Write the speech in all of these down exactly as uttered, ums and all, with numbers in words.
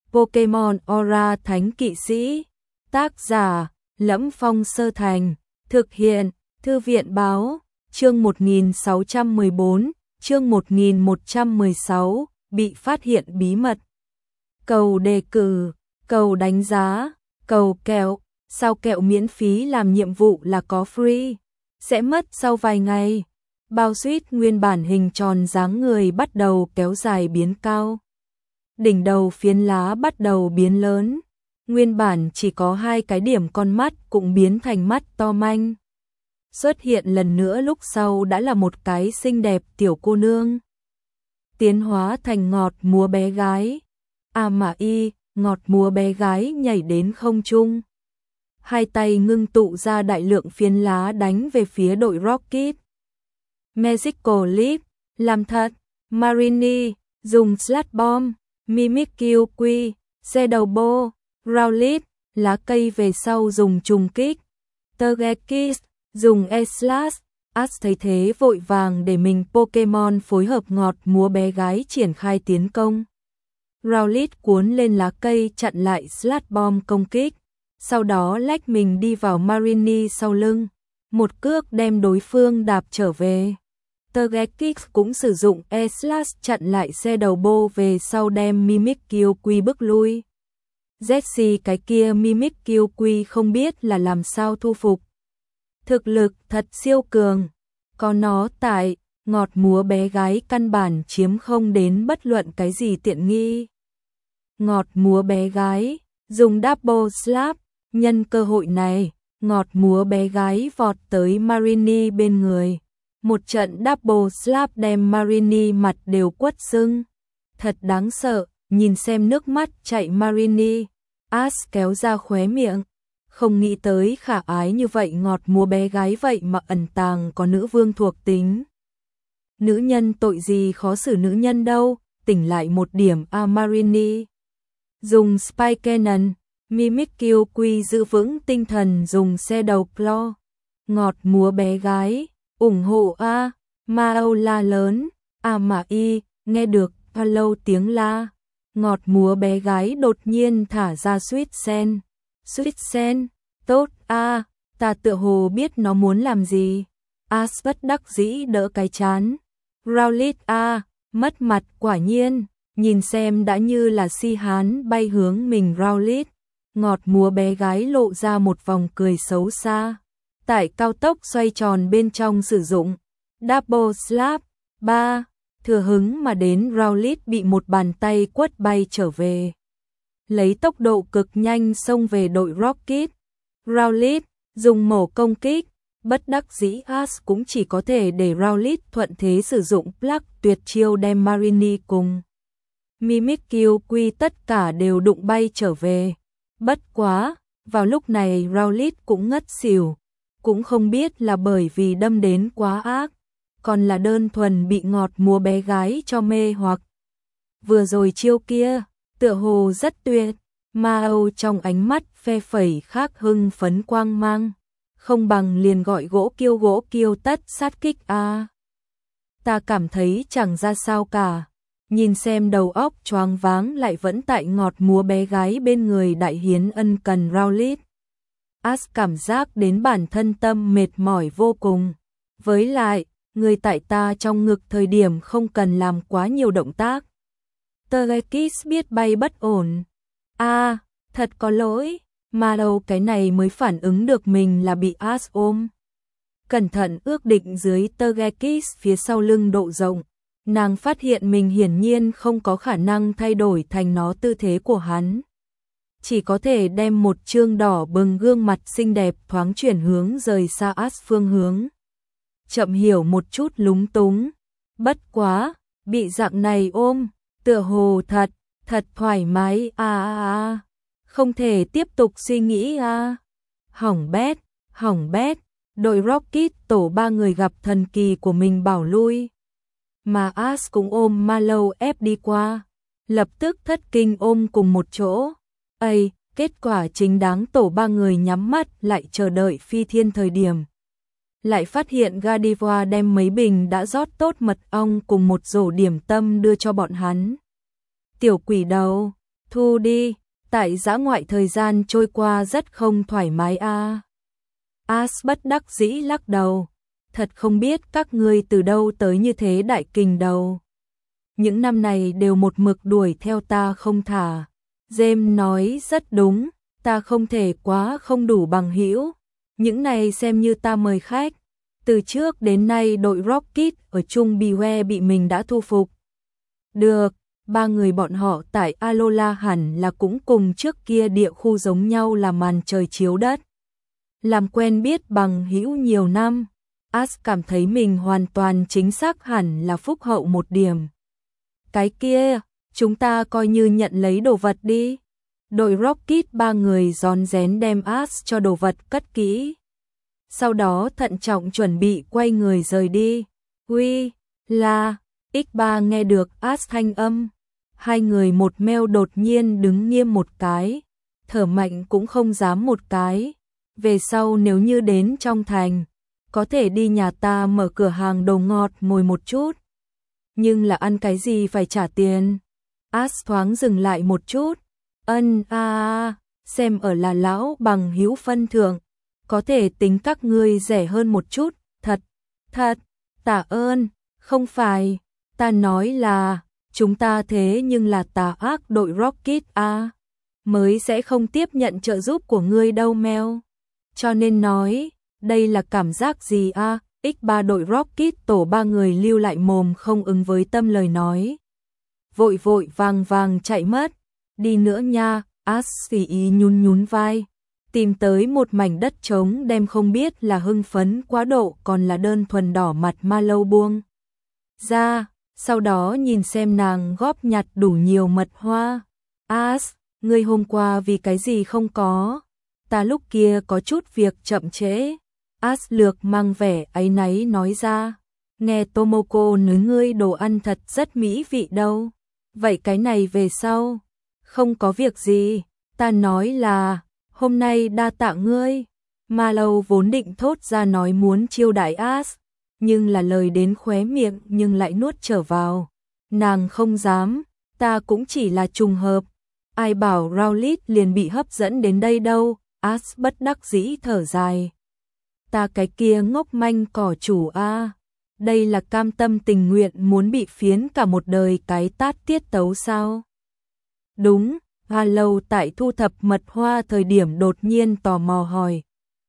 Pokemon Aura Thánh Kỵ Sĩ. Tác giả: Lẫm Phong Sơ Thành. Thực hiện: Thư viện báo. Chương một nghìn sáu trăm mười bốn, chương một nghìn một trăm mười sáu, bị phát hiện bí mật. Cầu đề cử, cầu đánh giá, cầu kẹo. Sao kẹo miễn phí làm nhiệm vụ là có free? Sẽ mất sau vài ngày. Bao suýt nguyên bản hình tròn dáng người bắt đầu kéo dài biến cao. Đỉnh đầu phiến lá bắt đầu biến lớn. Nguyên bản chỉ có hai cái điểm con mắt cũng biến thành mắt to manh. Xuất hiện lần nữa lúc sau đã là một cái xinh đẹp tiểu cô nương. Tiến hóa thành ngọt múa bé gái. À mà y, ngọt múa bé gái nhảy đến không trung. Hai tay ngưng tụ ra đại lượng phiến lá đánh về phía đội Rocket. Magical Leap, làm thật. Marini, dùng Sludge Bomb. Mimikyu Quy, Shadow Ball, Rowlet, lá cây về sau dùng trùng kích. Togekiss, dùng E-Slash. Ash thấy thế vội vàng để mình Pokemon phối hợp ngọt múa bé gái triển khai tiến công. Rowlet cuốn lên lá cây chặn lại Sludge Bomb công kích. Sau đó lách mình đi vào Marini sau lưng. Một cước đem đối phương đạp trở về. Togekiss cũng sử dụng E-Slash chặn lại xe đầu bô về sau đem Mimikyu Quy bức lui. Jessie cái kia Mimikyu Quy không biết là làm sao thu phục. Thực lực thật siêu cường. Có nó tại, ngọt múa bé gái căn bản chiếm không đến bất luận cái gì tiện nghi. Ngọt múa bé gái, dùng Double Slap, nhân cơ hội này, ngọt múa bé gái vọt tới Marini bên người. Một trận double slap đem Marini mặt đều quất sưng. Thật đáng sợ, nhìn xem nước mắt chạy Marini. Ash kéo ra khóe miệng. Không nghĩ tới khả ái như vậy ngọt múa bé gái vậy mà ẩn tàng có nữ vương thuộc tính. Nữ nhân tội gì khó xử nữ nhân đâu, tỉnh lại một điểm a Marini. Dùng Spike Cannon, Mimikyu Quy giữ vững tinh thần dùng xe đầu Claw. Ngọt múa bé gái. Ủng hộ a, Mao la lớn, à mà y, nghe được hello tiếng la. Ngọt múa bé gái đột nhiên thả ra Sweet Sen. Sweet Sen, tốt a, ta tựa hồ biết nó muốn làm gì. Ash bất đắc dĩ đỡ cái chán. Rowlet a, mất mặt quả nhiên, nhìn xem đã như là si hán bay hướng mình Rowlet. Ngọt múa bé gái lộ ra một vòng cười xấu xa. Tại cao tốc xoay tròn bên trong sử dụng Double Slap. ba. Thừa hứng mà đến Rowlet bị một bàn tay quất bay trở về. Lấy tốc độ cực nhanh xông về đội Rocket. Rowlet dùng mổ công kích. Bất đắc dĩ Ash cũng chỉ có thể để Rowlet thuận thế sử dụng Plug tuyệt chiêu đem Marini cùng Mimikyu Quy tất cả đều đụng bay trở về. Bất quá, vào lúc này Rowlet cũng ngất xỉu. Cũng không biết là bởi vì đâm đến quá ác, còn là đơn thuần bị ngọt múa bé gái cho mê hoặc. Vừa rồi chiêu kia, tựa hồ rất tuyệt, Mao trong ánh mắt phe phẩy khác hưng phấn quang mang, không bằng liền gọi gỗ kiêu gỗ kiêu tất sát kích a. À. Ta cảm thấy chẳng ra sao cả, nhìn xem đầu óc choáng váng lại vẫn tại ngọt múa bé gái bên người đại hiến ân cần Rowlet. Ash cảm giác đến bản thân tâm mệt mỏi vô cùng. Với lại, người tại ta trong ngực thời điểm không cần làm quá nhiều động tác. Togekiss biết bay bất ổn. A, à, thật có lỗi, mà đâu cái này mới phản ứng được mình là bị Ash ôm. Cẩn thận ước định dưới Togekiss phía sau lưng độ rộng. Nàng phát hiện mình hiển nhiên không có khả năng thay đổi thành nó tư thế của hắn. Chỉ có thể đem một trương đỏ bừng gương mặt xinh đẹp thoáng chuyển hướng rời xa Ash phương hướng. Chậm hiểu một chút lúng túng. Bất quá, bị dạng này ôm, tựa hồ thật, thật thoải mái a a a. Không thể tiếp tục suy nghĩ a. À. Hỏng bét, hỏng bét, đội Rocket tổ ba người gặp thần kỳ của mình bảo lui. Mà Ash cũng ôm Mallow ép đi qua, lập tức thất kinh ôm cùng một chỗ. Ây, kết quả chính đáng tổ ba người nhắm mắt lại chờ đợi phi thiên thời điểm. Lại phát hiện Gardevoir đem mấy bình đã rót tốt mật ong cùng một rổ điểm tâm đưa cho bọn hắn. Tiểu quỷ đầu, Thu đi, tại dã ngoại thời gian trôi qua rất không thoải mái a. À. As bất đắc dĩ lắc đầu, thật không biết các ngươi từ đâu tới như thế đại kình đầu. Những năm này đều một mực đuổi theo ta không thả. James nói rất đúng, ta không thể quá không đủ bằng hữu. Những này xem như ta mời khách. Từ trước đến nay đội Rocket ở Trung Beware bị mình đã thu phục. Được, ba người bọn họ tại Alola hẳn là cũng cùng trước kia địa khu giống nhau là màn trời chiếu đất. Làm quen biết bằng hữu nhiều năm, As cảm thấy mình hoàn toàn chính xác hẳn là phúc hậu một điểm. Cái kia, chúng ta coi như nhận lấy đồ vật đi. Đội Rocket ba người rón rén đem As cho đồ vật cất kỹ. Sau đó thận trọng chuẩn bị quay người rời đi. Uy, là, ích ba nghe được As thanh âm. Hai người một meo đột nhiên đứng nghiêm một cái, thở mạnh cũng không dám một cái. Về sau nếu như đến trong thành, có thể đi nhà ta mở cửa hàng đồ ngọt ngồi một chút. Nhưng là ăn cái gì phải trả tiền. As thoáng dừng lại một chút. Ân a à, xem ở là lão bằng hữu phân thượng, có thể tính các ngươi rẻ hơn một chút, thật, thật, tạ ơn, không phải, ta nói là, chúng ta thế nhưng là tà ác đội Rocket a, à, mới sẽ không tiếp nhận trợ giúp của ngươi đâu meo. Cho nên nói, đây là cảm giác gì a? À? ích ba đội Rocket tổ ba người lưu lại mồm không ứng với tâm lời nói. Vội vội vàng vàng chạy mất, đi nữa nha, As phì ý nhún nhún vai. Tìm tới một mảnh đất trống đem không biết là hưng phấn quá độ còn là đơn thuần đỏ mặt Mallow buông ra, sau đó nhìn xem nàng góp nhặt đủ nhiều mật hoa. As, ngươi hôm qua vì cái gì không có? Ta lúc kia có chút việc chậm trễ. As lược mang vẻ áy náy nói ra. Nghe Tomoko nói ngươi đồ ăn thật rất mỹ vị đâu. Vậy cái này về sau? Không có việc gì, ta nói là, hôm nay đa tạ ngươi. Mallow vốn định thốt ra nói muốn chiêu đãi As, nhưng là lời đến khóe miệng nhưng lại nuốt trở vào. Nàng không dám, ta cũng chỉ là trùng hợp. Ai bảo Rowlet liền bị hấp dẫn đến đây đâu. As bất đắc dĩ thở dài. Ta cái kia ngốc manh cỏ chủ a, đây là cam tâm tình nguyện muốn bị phiến cả một đời cái tát tiết tấu sao? Đúng, Mallow tại thu thập mật hoa thời điểm đột nhiên tò mò hỏi.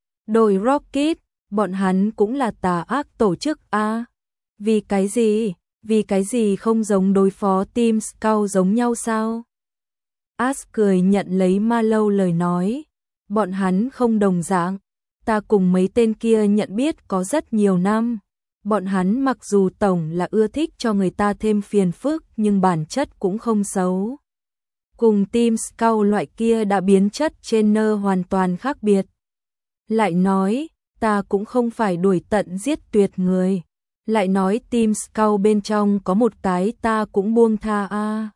Đội Rocket, bọn hắn cũng là tà ác tổ chức a? Vì cái gì? Vì cái gì không giống đối phó Team Scout giống nhau sao? As cười nhận lấy Mallow lời nói. Bọn hắn không đồng dạng, ta cùng mấy tên kia nhận biết có rất nhiều năm. Bọn hắn mặc dù tổng là ưa thích cho người ta thêm phiền phức nhưng bản chất cũng không xấu. Cùng Team Scout loại kia đã biến chất trên nơ hoàn toàn khác biệt. Lại nói, ta cũng không phải đuổi tận giết tuyệt người. Lại nói Team Scout bên trong có một cái ta cũng buông tha a. À.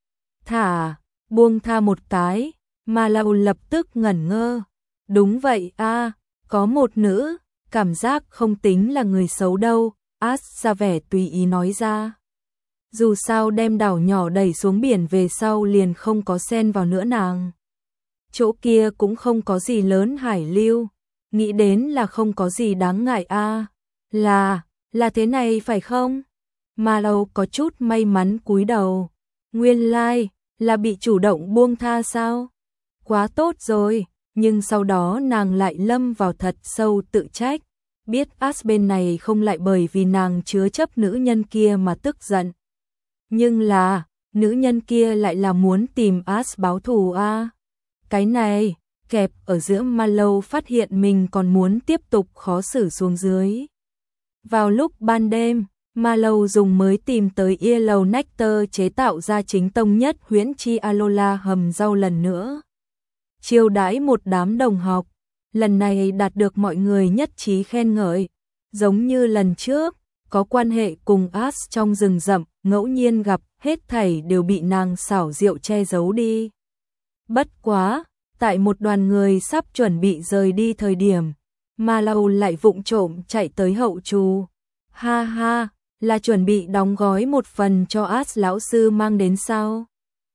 Thả, buông tha một cái. Mallow lập tức ngẩn ngơ. Đúng vậy a, à, có một nữ, cảm giác không tính là người xấu đâu. As ra vẻ tùy ý nói ra. Dù sao đem đảo nhỏ đẩy xuống biển về sau liền không có xen vào nữa nàng. Chỗ kia cũng không có gì lớn hải lưu, nghĩ đến là không có gì đáng ngại a. À. Là, là thế này phải không? Mallow có chút may mắn cúi đầu. Nguyên lai, like, là bị chủ động buông tha sao? Quá tốt rồi, nhưng sau đó nàng lại lâm vào thật sâu tự trách. Biết As bên này không lại bởi vì nàng chứa chấp nữ nhân kia mà tức giận. Nhưng là, nữ nhân kia lại là muốn tìm As báo thù a. À. Cái này, kẹp ở giữa Mallow phát hiện mình còn muốn tiếp tục khó xử xuống dưới. Vào lúc ban đêm, Mallow dùng mới tìm tới Yellow Nectar chế tạo ra chính tông nhất huyễn chi Alola hầm rau lần nữa. Chiêu đãi một đám đồng học, lần này đạt được mọi người nhất trí khen ngợi. Giống như lần trước, có quan hệ cùng As trong rừng rậm, ngẫu nhiên gặp, hết thảy đều bị nàng xảo diệu che giấu đi. Bất quá, tại một đoàn người sắp chuẩn bị rời đi thời điểm, Mallow lại vụng trộm chạy tới hậu trù. Ha ha, là chuẩn bị đóng gói một phần cho As lão sư mang đến sao?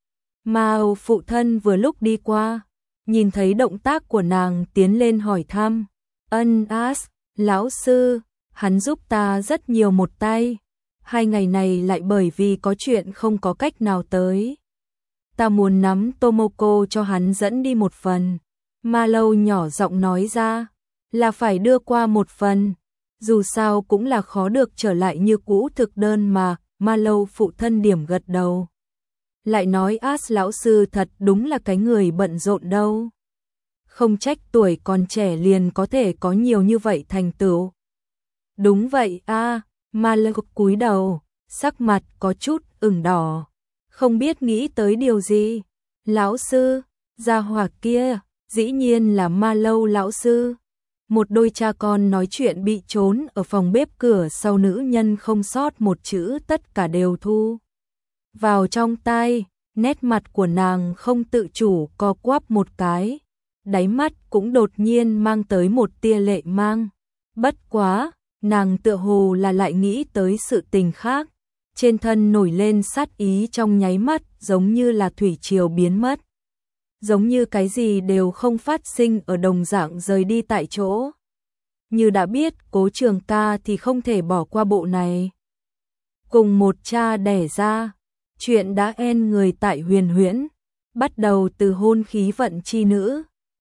Mao phụ thân vừa lúc đi qua, nhìn thấy động tác của nàng tiến lên hỏi thăm. Ân As, lão sư, hắn giúp ta rất nhiều một tay. Hai ngày này lại bởi vì có chuyện không có cách nào tới. Ta muốn nắm Tomoko cho hắn dẫn đi một phần. Ma Lâu nhỏ giọng nói ra, là phải đưa qua một phần. Dù sao cũng là khó được trở lại như cũ thực đơn mà. Ma Lâu phụ thân điểm gật đầu. Lại nói As lão sư thật đúng là cái người bận rộn đâu. Không trách tuổi còn trẻ liền có thể có nhiều như vậy thành tựu. Đúng vậy a, à, Ma Lâu cúi đầu, sắc mặt có chút ửng đỏ. Không biết nghĩ tới điều gì. Lão sư, gia hỏa kia, dĩ nhiên là Ma Lâu lão sư. Một đôi cha con nói chuyện bị trốn ở phòng bếp cửa sau, nữ nhân không sót một chữ tất cả đều thu vào trong tai, nét mặt của nàng không tự chủ co quắp một cái, đáy mắt cũng đột nhiên mang tới một tia lệ mang. Bất quá, nàng tựa hồ là lại nghĩ tới sự tình khác, trên thân nổi lên sát ý trong nháy mắt giống như là thủy triều biến mất. Giống như cái gì đều không phát sinh ở đồng dạng rời đi tại chỗ. Như đã biết Cố Trường Ca thì không thể bỏ qua bộ này. Cùng một cha đẻ ra, chuyện đã en người tại Huyền Huyễn, bắt đầu từ hôn khí vận chi nữ,